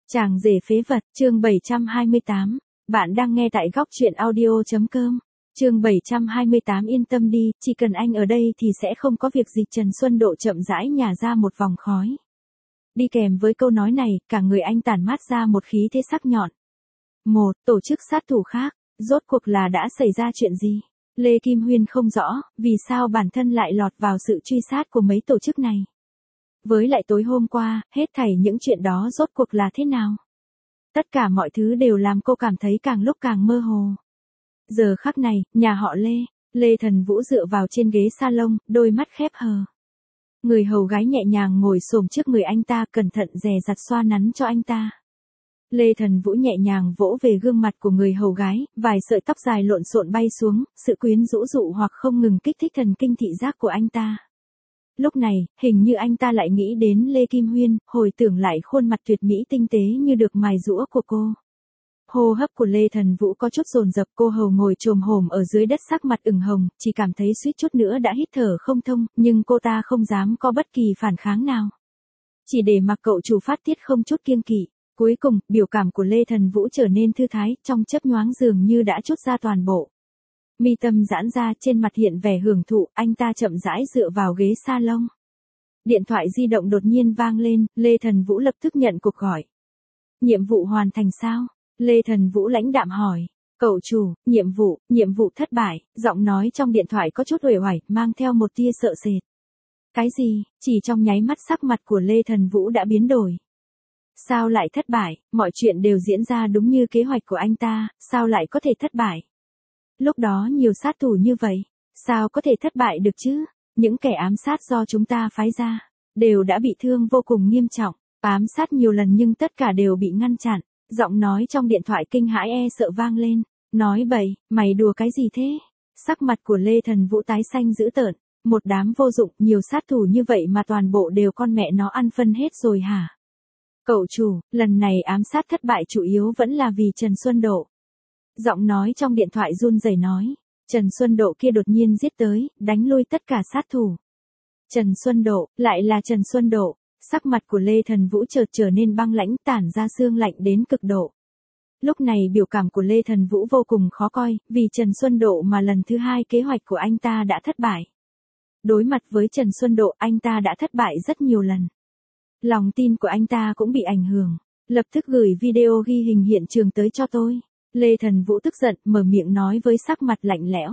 Chàng rể phế vật, chương 728. Bạn đang nghe tại góc truyện audio.com. Chương 728 yên tâm đi, chỉ cần anh ở đây thì sẽ không có việc gì. Trần Xuân Độ chậm rãi nhả ra một vòng khói. Đi kèm với câu nói này, cả người anh tản mát ra một khí thế sắc nhọn. Một, tổ chức sát thủ khác, rốt cuộc là đã xảy ra chuyện gì? Lê Kim Huyên không rõ, vì sao bản thân lại lọt vào sự truy sát của mấy tổ chức này. Với lại tối hôm qua, hết thảy những chuyện đó rốt cuộc là thế nào? Tất cả mọi thứ đều làm cô cảm thấy càng lúc càng mơ hồ. Giờ khắc này, nhà họ Lê Thần Vũ dựa vào trên ghế salon, đôi mắt khép hờ. Người hầu gái nhẹ nhàng ngồi xổm trước người anh ta, cẩn thận dè dặt xoa nắn cho anh ta. Lê Thần Vũ nhẹ nhàng vỗ về gương mặt của người hầu gái, vài sợi tóc dài lộn xộn bay xuống, sự quyến rũ dụ hoặc không ngừng kích thích thần kinh thị giác của anh ta. Lúc này, hình như anh ta lại nghĩ đến Lê Kim Huyên, hồi tưởng lại khuôn mặt tuyệt mỹ tinh tế như được mài giũa của cô. Hô hấp của Lê Thần Vũ có chút dồn dập, cô hầu ngồi chồm hổm ở dưới đất, sắc mặt ửng hồng, chỉ cảm thấy suýt chút nữa đã hít thở không thông, nhưng cô ta không dám có bất kỳ phản kháng nào. Chỉ để mặc cậu chủ phát tiết không chút kiêng kỵ. Cuối cùng, biểu cảm của Lê Thần Vũ trở nên thư thái, trong chớp nhoáng dường như đã trút ra toàn bộ. Mi tâm giãn ra, trên mặt hiện vẻ hưởng thụ, anh ta chậm rãi dựa vào ghế salon. Điện thoại di động đột nhiên vang lên, Lê Thần Vũ lập tức nhận cuộc gọi. Nhiệm vụ hoàn thành sao? Lê Thần Vũ lãnh đạm hỏi. Cậu chủ, nhiệm vụ thất bại, giọng nói trong điện thoại có chút uể oải, mang theo một tia sợ sệt. Cái gì? Chỉ trong nháy mắt sắc mặt của Lê Thần Vũ đã biến đổi. Sao lại thất bại? Mọi chuyện đều diễn ra đúng như kế hoạch của anh ta, sao lại có thể thất bại? Lúc đó nhiều sát thủ như vậy, sao có thể thất bại được chứ? Những kẻ ám sát do chúng ta phái ra, đều đã bị thương vô cùng nghiêm trọng, ám sát nhiều lần nhưng tất cả đều bị ngăn chặn. Giọng nói trong điện thoại kinh hãi e sợ vang lên. Nói bậy, mày đùa cái gì thế? Sắc mặt của Lê Thần Vũ tái xanh dữ tợn. Một đám vô dụng, nhiều sát thủ như vậy mà toàn bộ đều con mẹ nó ăn phân hết rồi hả? Cậu chủ, lần này ám sát thất bại chủ yếu vẫn là vì Trần Xuân Độ. Giọng nói trong điện thoại run rẩy nói. Trần Xuân Độ kia đột nhiên giết tới, đánh lui tất cả sát thủ. Trần Xuân Độ, lại là Trần Xuân Độ. Sắc mặt của Lê Thần Vũ chợt trở nên băng lãnh, tản ra sương lạnh đến cực độ. Lúc này biểu cảm của Lê Thần Vũ vô cùng khó coi, vì Trần Xuân Độ mà lần thứ hai kế hoạch của anh ta đã thất bại. Đối mặt với Trần Xuân Độ, anh ta đã thất bại rất nhiều lần. Lòng tin của anh ta cũng bị ảnh hưởng. Lập tức gửi video ghi hình hiện trường tới cho tôi. Lê Thần Vũ tức giận, mở miệng nói với sắc mặt lạnh lẽo.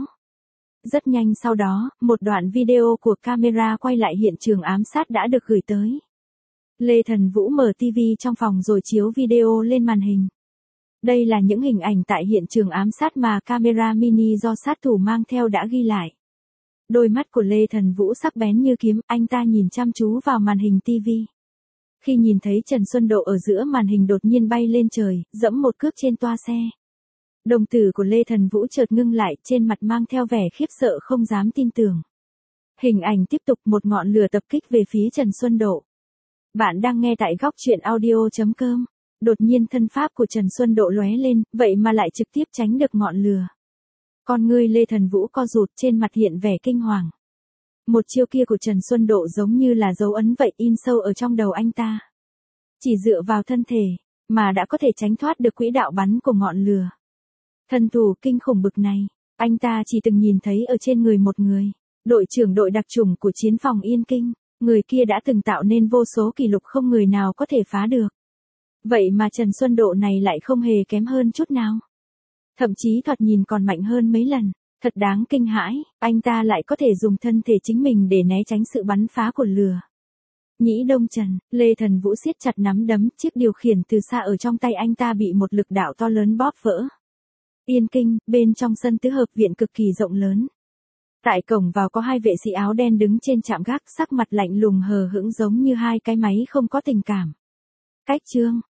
Rất nhanh sau đó, một đoạn video của camera quay lại hiện trường ám sát đã được gửi tới. Lê Thần Vũ mở TV trong phòng rồi chiếu video lên màn hình. Đây là những hình ảnh tại hiện trường ám sát mà camera mini do sát thủ mang theo đã ghi lại. Đôi mắt của Lê Thần Vũ sắc bén như kiếm, anh ta nhìn chăm chú vào màn hình TV. Khi nhìn thấy Trần Xuân Độ ở giữa màn hình đột nhiên bay lên trời, dẫm một cước trên toa xe. Đồng tử của Lê Thần Vũ chợt ngưng lại, trên mặt mang theo vẻ khiếp sợ không dám tin tưởng. Hình ảnh tiếp tục, một ngọn lửa tập kích về phía Trần Xuân Độ. Bạn đang nghe tại góc truyện audio.com. Đột nhiên thân pháp của Trần Xuân Độ lóe lên, vậy mà lại trực tiếp tránh được ngọn lửa. Con ngươi Lê Thần Vũ co rụt, trên mặt hiện vẻ kinh hoàng. Một chiêu kia của Trần Xuân Độ giống như là dấu ấn vậy, in sâu ở trong đầu anh ta. Chỉ dựa vào thân thể, mà đã có thể tránh thoát được quỹ đạo bắn của ngọn lửa. Thần thủ kinh khủng bực này, anh ta chỉ từng nhìn thấy ở trên người một người. Đội trưởng đội đặc chủng của chiến phòng Yên Kinh. Người kia đã từng tạo nên vô số kỷ lục không người nào có thể phá được. Vậy mà Trần Xuân Độ này lại không hề kém hơn chút nào. Thậm chí thoạt nhìn còn mạnh hơn mấy lần. Thật đáng kinh hãi, anh ta lại có thể dùng thân thể chính mình để né tránh sự bắn phá của lửa. Nhĩ Đông Trần, Lê Thần Vũ siết chặt nắm đấm, chiếc điều khiển từ xa ở trong tay anh ta bị một lực đạo to lớn bóp vỡ. Yên Kinh, bên trong sân tứ hợp viện cực kỳ rộng lớn. Tại cổng vào có hai vệ sĩ áo đen đứng trên trạm gác, sắc mặt lạnh lùng hờ hững giống như hai cái máy không có tình cảm. Cách chương,